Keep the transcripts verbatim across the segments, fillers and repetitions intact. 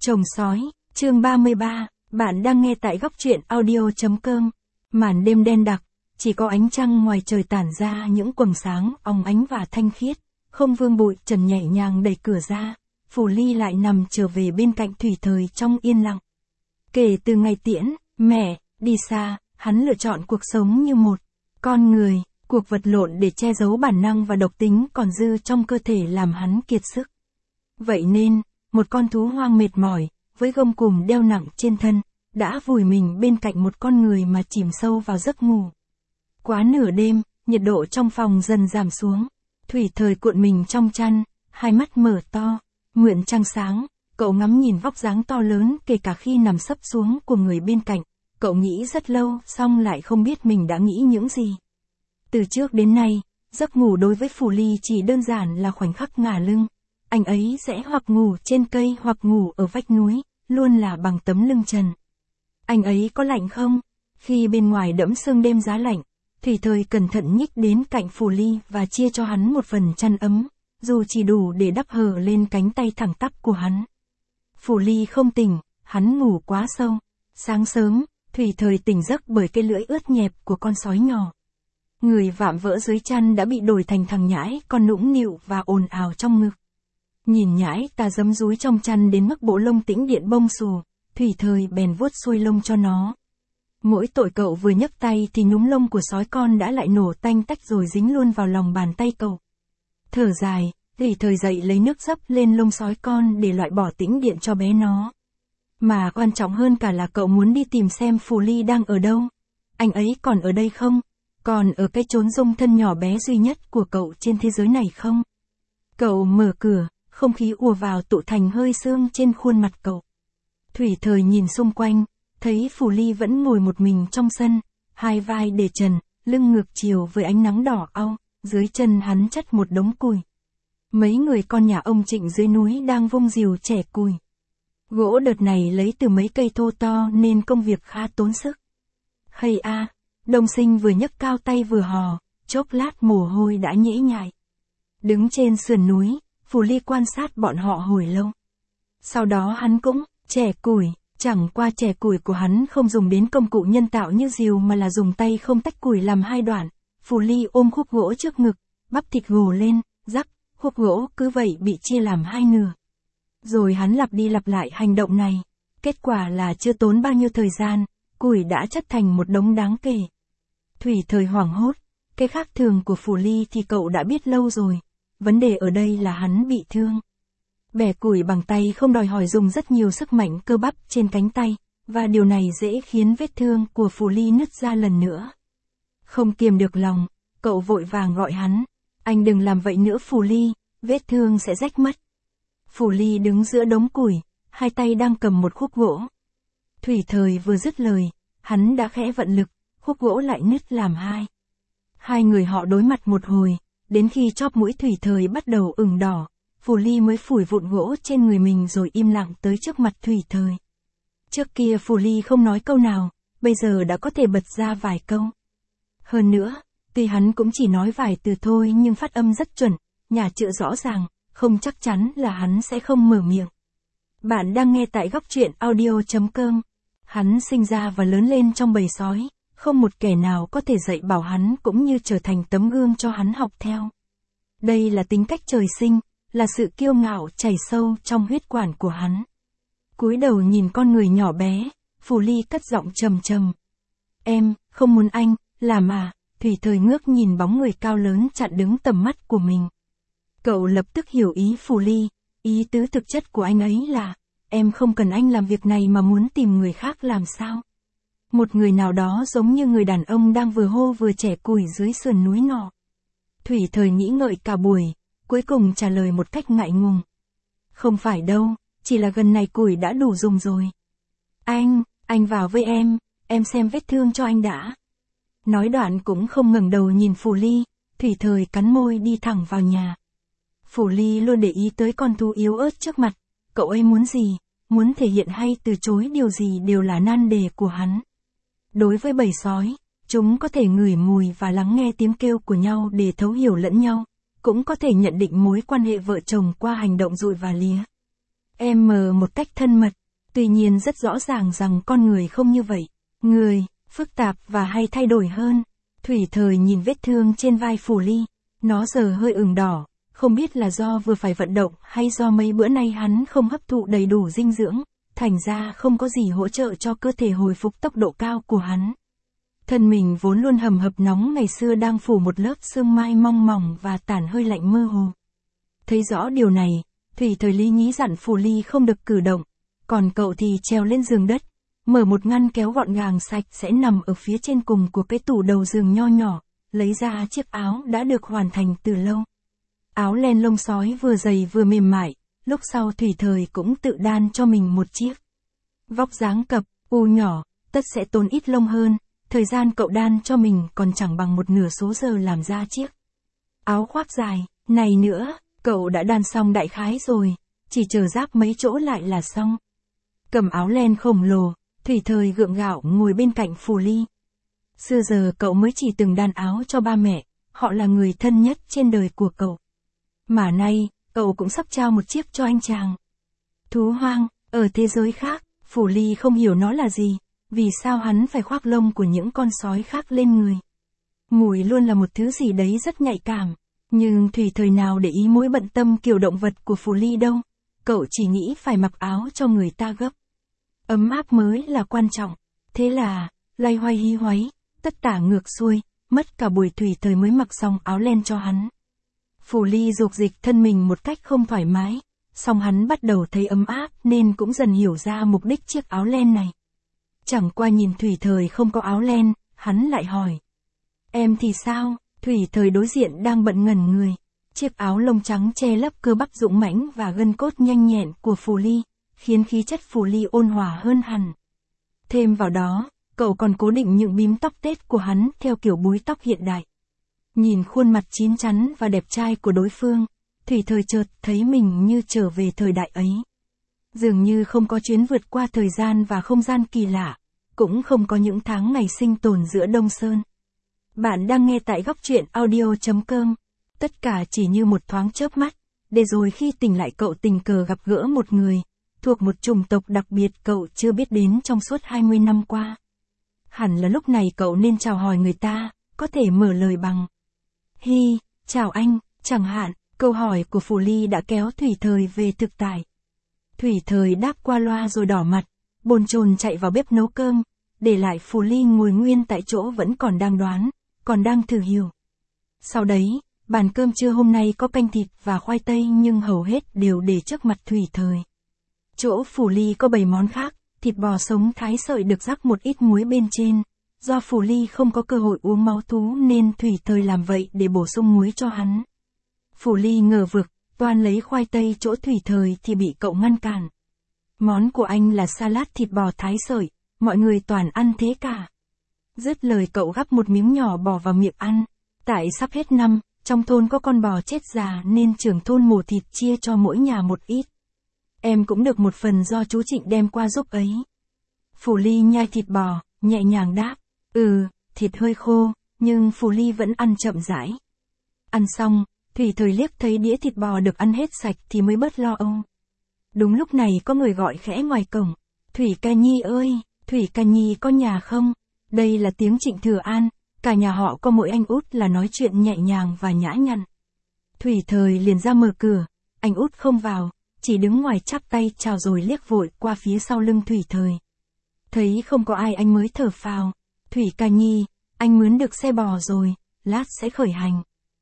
Chồng sói, chương ba mươi ba, bạn đang nghe tại góc truyện audio.com. Màn đêm đen đặc, chỉ có ánh trăng ngoài trời tản ra những quầng sáng óng ánh và thanh khiết. Không Vương Bụi Trần nhẹ nhàng đẩy cửa ra, Phủ Ly lại nằm trở về bên cạnh Thủy Thời trong yên lặng. Kể từ ngày tiễn, mẹ, đi xa, hắn lựa chọn cuộc sống như một con người, cuộc vật lộn để che giấu bản năng và độc tính còn dư trong cơ thể làm hắn kiệt sức. Vậy nên, một con thú hoang mệt mỏi, với gông cùm đeo nặng trên thân, đã vùi mình bên cạnh một con người mà chìm sâu vào giấc ngủ. Quá nửa đêm, nhiệt độ trong phòng dần giảm xuống. Thủy Thời cuộn mình trong chăn, hai mắt mở to, nguyện trăng sáng, cậu ngắm nhìn vóc dáng to lớn kể cả khi nằm sấp xuống của người bên cạnh. Cậu nghĩ rất lâu, xong lại không biết mình đã nghĩ những gì. Từ trước đến nay, giấc ngủ đối với Phủ Ly chỉ đơn giản là khoảnh khắc ngả lưng. Anh ấy sẽ hoặc ngủ trên cây hoặc ngủ ở vách núi, luôn là bằng tấm lưng trần. Anh ấy có lạnh không? Khi bên ngoài đẫm sương đêm giá lạnh, Thủy Thời cẩn thận nhích đến cạnh Phủ Ly và chia cho hắn một phần chăn ấm, dù chỉ đủ để đắp hở lên cánh tay thẳng tắp của hắn. Phủ Ly không tỉnh, hắn ngủ quá sâu. Sáng sớm, Thủy Thời tỉnh giấc bởi cái lưỡi ướt nhẹp của con sói nhỏ. Người vạm vỡ dưới chăn đã bị đổi thành thằng nhãi con nũng nịu và ồn ào trong ngực. Nhìn nhãi ta giấm rúi trong chăn đến mức bộ lông tĩnh điện bông xù, Thủy Thời bèn vuốt xuôi lông cho nó. Mỗi tội cậu vừa nhấc tay thì núm lông của sói con đã lại nổ tanh tách rồi dính luôn vào lòng bàn tay cậu. Thở dài, Thủy Thời dậy lấy nước dấp lên lông sói con để loại bỏ tĩnh điện cho bé nó. Mà quan trọng hơn cả là cậu muốn đi tìm xem Phủ Ly đang ở đâu. Anh ấy còn ở đây không? Còn ở cái chốn dung thân nhỏ bé duy nhất của cậu trên thế giới này không? Cậu mở cửa, không khí ùa vào tụ thành hơi sương trên khuôn mặt cậu. Thủy Thời nhìn xung quanh, thấy Phủ Ly vẫn ngồi một mình trong sân, hai vai để trần, lưng ngược chiều với ánh nắng đỏ au, dưới chân hắn chất một đống củi. Mấy người con nhà ông Trịnh dưới núi đang vung rìu chẻ củi. Gỗ đợt này lấy từ mấy cây thô to nên công việc khá tốn sức. Hây a, Đông Sinh vừa nhấc cao tay vừa hò, chốc lát mồ hôi đã nhễ nhại. Đứng trên sườn núi, Phủ Ly quan sát bọn họ hồi lâu. Sau đó hắn cũng chẻ củi, chẳng qua chẻ củi của hắn không dùng đến công cụ nhân tạo như rìu mà là dùng tay không tách củi làm hai đoạn. Phủ Ly ôm khúc gỗ trước ngực, bắp thịt gồ lên, rắc, khúc gỗ cứ vậy bị chia làm hai nửa. Rồi hắn lặp đi lặp lại hành động này, kết quả là chưa tốn bao nhiêu thời gian, củi đã chất thành một đống đáng kể. Thủy Thời hoảng hốt, cái khác thường của Phủ Ly thì cậu đã biết lâu rồi, vấn đề ở đây là hắn bị thương. Bẻ củi bằng tay không đòi hỏi dùng rất nhiều sức mạnh cơ bắp trên cánh tay, và điều này dễ khiến vết thương của Phủ Ly nứt ra lần nữa. Không kiềm được lòng, cậu vội vàng gọi hắn, anh đừng làm vậy nữa Phủ Ly, vết thương sẽ rách mất. Phủ Ly đứng giữa đống củi, hai tay đang cầm một khúc gỗ. Thủy Thời vừa dứt lời, hắn đã khẽ vận lực, khúc gỗ lại nứt làm hai. Hai người họ đối mặt một hồi, đến khi chóp mũi Thủy Thời bắt đầu ửng đỏ, Phủ Ly mới phủi vụn gỗ trên người mình rồi im lặng tới trước mặt Thủy Thời. Trước kia Phủ Ly không nói câu nào, bây giờ đã có thể bật ra vài câu. Hơn nữa, tuy hắn cũng chỉ nói vài từ thôi nhưng phát âm rất chuẩn, nhả chữ rõ ràng, không chắc chắn là hắn sẽ không mở miệng. Bạn đang nghe tại góc truyện audio.com. Hắn sinh ra và lớn lên trong bầy sói, không một kẻ nào có thể dạy bảo hắn cũng như trở thành tấm gương cho hắn học theo. Đây là tính cách trời sinh, là sự kiêu ngạo chảy sâu trong huyết quản của hắn. Cúi đầu nhìn con người nhỏ bé, Phủ Ly cất giọng trầm trầm. Em, không muốn anh, làm à? Thủy Thời ngước nhìn bóng người cao lớn chặn đứng tầm mắt của mình. Cậu lập tức hiểu ý Phủ Ly, ý tứ thực chất của anh ấy là, em không cần anh làm việc này mà muốn tìm người khác làm sao? Một người nào đó giống như người đàn ông đang vừa hô vừa chẻ củi dưới sườn núi nọ. Thủy Thời nghĩ ngợi cả buổi, cuối cùng trả lời một cách ngại ngùng. Không phải đâu, chỉ là gần này củi đã đủ dùng rồi. Anh, anh vào với em, em xem vết thương cho anh đã. Nói đoạn cũng không ngẩng đầu nhìn Phủ Ly, Thủy Thời cắn môi đi thẳng vào nhà. Phủ Ly luôn để ý tới con thú yếu ớt trước mặt, cậu ấy muốn gì, muốn thể hiện hay từ chối điều gì đều là nan đề của hắn. Đối với bầy sói, chúng có thể ngửi mùi và lắng nghe tiếng kêu của nhau để thấu hiểu lẫn nhau, cũng có thể nhận định mối quan hệ vợ chồng qua hành động dụi và lía. Em mờ một cách thân mật, tuy nhiên rất rõ ràng rằng con người không như vậy. Người, phức tạp và hay thay đổi hơn. Thủy Thời nhìn vết thương trên vai Phủ Ly, nó giờ hơi ửng đỏ, không biết là do vừa phải vận động hay do mấy bữa nay hắn không hấp thụ đầy đủ dinh dưỡng, thành ra không có gì hỗ trợ cho cơ thể hồi phục tốc độ cao của hắn. Thân mình vốn luôn hầm hập nóng ngày xưa đang phủ một lớp sương mai mong mỏng và tản hơi lạnh mơ hồ. Thấy rõ điều này, Thủy Thời lý nhí dặn Phủ Ly không được cử động, còn cậu thì trèo lên giường đất, mở một ngăn kéo gọn gàng sạch sẽ nằm ở phía trên cùng của cái tủ đầu giường nho nhỏ, lấy ra chiếc áo đã được hoàn thành từ lâu. Áo len lông sói vừa dày vừa mềm mại, lúc sau Thủy Thời cũng tự đan cho mình một chiếc. Vóc dáng cập, u nhỏ, tất sẽ tốn ít lông hơn, thời gian cậu đan cho mình còn chẳng bằng một nửa số giờ làm ra chiếc áo khoác dài. Này nữa, cậu đã đan xong đại khái rồi, chỉ chờ ráp mấy chỗ lại là xong. Cầm áo len khổng lồ, Thủy Thời gượng gạo ngồi bên cạnh Phủ Ly. Xưa giờ cậu mới chỉ từng đan áo cho ba mẹ, họ là người thân nhất trên đời của cậu. Mà nay, cậu cũng sắp trao một chiếc cho anh chàng. Thú hoang, ở thế giới khác, Phủ Ly không hiểu nó là gì, vì sao hắn phải khoác lông của những con sói khác lên người. Mùi luôn là một thứ gì đấy rất nhạy cảm, nhưng Thủy Thời nào để ý mối bận tâm kiểu động vật của Phủ Ly đâu, cậu chỉ nghĩ phải mặc áo cho người ta gấp. Ấm áp mới là quan trọng, thế là, loay hoay hí hoáy, tất tả ngược xuôi, mất cả buổi Thủy Thời mới mặc xong áo len cho hắn. Phủ Ly dục dịch thân mình một cách không thoải mái, song hắn bắt đầu thấy ấm áp nên cũng dần hiểu ra mục đích chiếc áo len này. Chẳng qua nhìn Thủy Thời không có áo len, hắn lại hỏi. Em thì sao? Thủy Thời đối diện đang bận ngẩn người. Chiếc áo lông trắng che lấp cơ bắp dũng mãnh và gân cốt nhanh nhẹn của Phủ Ly, khiến khí chất Phủ Ly ôn hòa hơn hẳn. Thêm vào đó, cậu còn cố định những bím tóc tết của hắn theo kiểu búi tóc hiện đại. Nhìn khuôn mặt chín chắn và đẹp trai của đối phương, Thủy Thời chợt thấy mình như trở về thời đại ấy. Dường như không có chuyến vượt qua thời gian và không gian kỳ lạ, cũng không có những tháng ngày sinh tồn giữa Đông Sơn. Bạn đang nghe tại góc truyện audio chấm com. Tất cả chỉ như một thoáng chớp mắt, để rồi khi tỉnh lại cậu tình cờ gặp gỡ một người, thuộc một chủng tộc đặc biệt cậu chưa biết đến trong suốt hai mươi năm qua. Hẳn là lúc này cậu nên chào hỏi người ta, có thể mở lời bằng Hi, chào anh, chẳng hạn. Câu hỏi của Phủ Ly đã kéo Thủy Thời về thực tại. Thủy Thời đáp qua loa rồi đỏ mặt, bồn chồn chạy vào bếp nấu cơm, để lại Phủ Ly ngồi nguyên tại chỗ vẫn còn đang đoán, còn đang thử hiểu. Sau đấy, bàn cơm trưa hôm nay có canh thịt và khoai tây nhưng hầu hết đều để trước mặt Thủy Thời. Chỗ Phủ Ly có bảy món khác, thịt bò sống thái sợi được rắc một ít muối bên trên. Do Phủ Ly không có cơ hội uống máu thú nên Thủy Thời làm vậy để bổ sung muối cho hắn. Phủ Ly ngờ vực, toan lấy khoai tây chỗ Thủy Thời thì bị cậu ngăn cản. Món của anh là salad thịt bò thái sợi, mọi người toàn ăn thế cả. Dứt lời cậu gắp một miếng nhỏ bỏ vào miệng ăn. Tại sắp hết năm, trong thôn có con bò chết già nên trưởng thôn mổ thịt chia cho mỗi nhà một ít. Em cũng được một phần do chú Trịnh đem qua giúp ấy. Phủ Ly nhai thịt bò, nhẹ nhàng đáp. Ừ, thịt hơi khô, nhưng Phủ Ly vẫn ăn chậm rãi. Ăn xong, Thủy Thời liếc thấy đĩa thịt bò được ăn hết sạch thì mới bớt lo âu. Đúng lúc này có người gọi khẽ ngoài cổng. Thủy Ca Nhi ơi, Thủy Ca Nhi có nhà không? Đây là tiếng Trịnh Thừa An, cả nhà họ có mỗi anh út là nói chuyện nhẹ nhàng và nhã nhặn. Thủy Thời liền ra mở cửa, anh út không vào, chỉ đứng ngoài chắp tay chào rồi liếc vội qua phía sau lưng Thủy Thời. Thấy không có ai anh mới thở phào. Thủy Ca Nhi, anh mướn được xe bò rồi, lát sẽ khởi hành.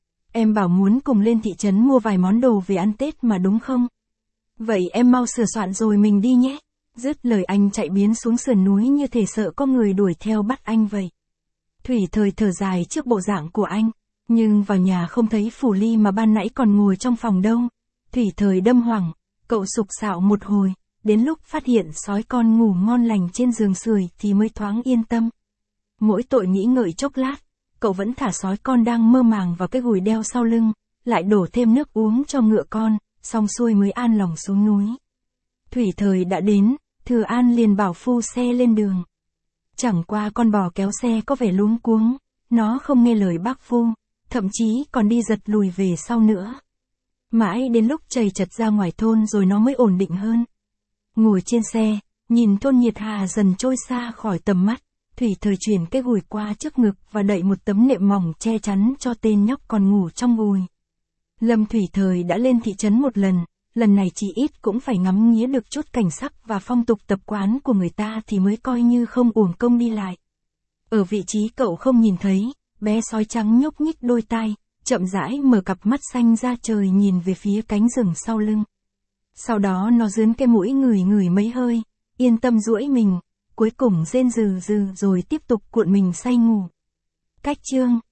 Em bảo muốn cùng lên thị trấn mua vài món đồ về ăn Tết mà đúng không? Vậy em mau sửa soạn rồi mình đi nhé. Dứt lời anh chạy biến xuống sườn núi như thể sợ có người đuổi theo bắt anh vậy. Thủy Thời thở dài trước bộ dạng của anh, nhưng vào nhà không thấy Phủ Ly mà ban nãy còn ngồi trong phòng đâu. Thủy Thời đâm hoảng, cậu sục sạo một hồi, đến lúc phát hiện sói con ngủ ngon lành trên giường sưởi thì mới thoáng yên tâm. Mỗi tội nghĩ ngợi chốc lát, cậu vẫn thả sói con đang mơ màng vào cái gùi đeo sau lưng, lại đổ thêm nước uống cho ngựa con, xong xuôi mới an lòng xuống núi. Thủy Thời đã đến, Thừa An liền bảo phu xe lên đường. Chẳng qua con bò kéo xe có vẻ luống cuống, nó không nghe lời bác phu, thậm chí còn đi giật lùi về sau nữa. Mãi đến lúc chầy chật ra ngoài thôn rồi nó mới ổn định hơn. Ngồi trên xe, nhìn thôn Nhiệt Hà dần trôi xa khỏi tầm mắt, Thủy Thời chuyển cái gùi qua trước ngực và đậy một tấm nệm mỏng che chắn cho tên nhóc còn ngủ trong gùi. Lâm Thủy Thời đã lên thị trấn một lần, lần này chỉ ít cũng phải ngắm nghía được chút cảnh sắc và phong tục tập quán của người ta thì mới coi như không uổng công đi lại. Ở vị trí cậu không nhìn thấy, bé sói trắng nhúc nhích đôi tai, chậm rãi mở cặp mắt xanh ra trời nhìn về phía cánh rừng sau lưng. Sau đó nó dướn cái mũi ngửi ngửi mấy hơi, yên tâm duỗi mình, cuối cùng rên rừ rừ rồi tiếp tục cuộn mình say ngủ. Cách chương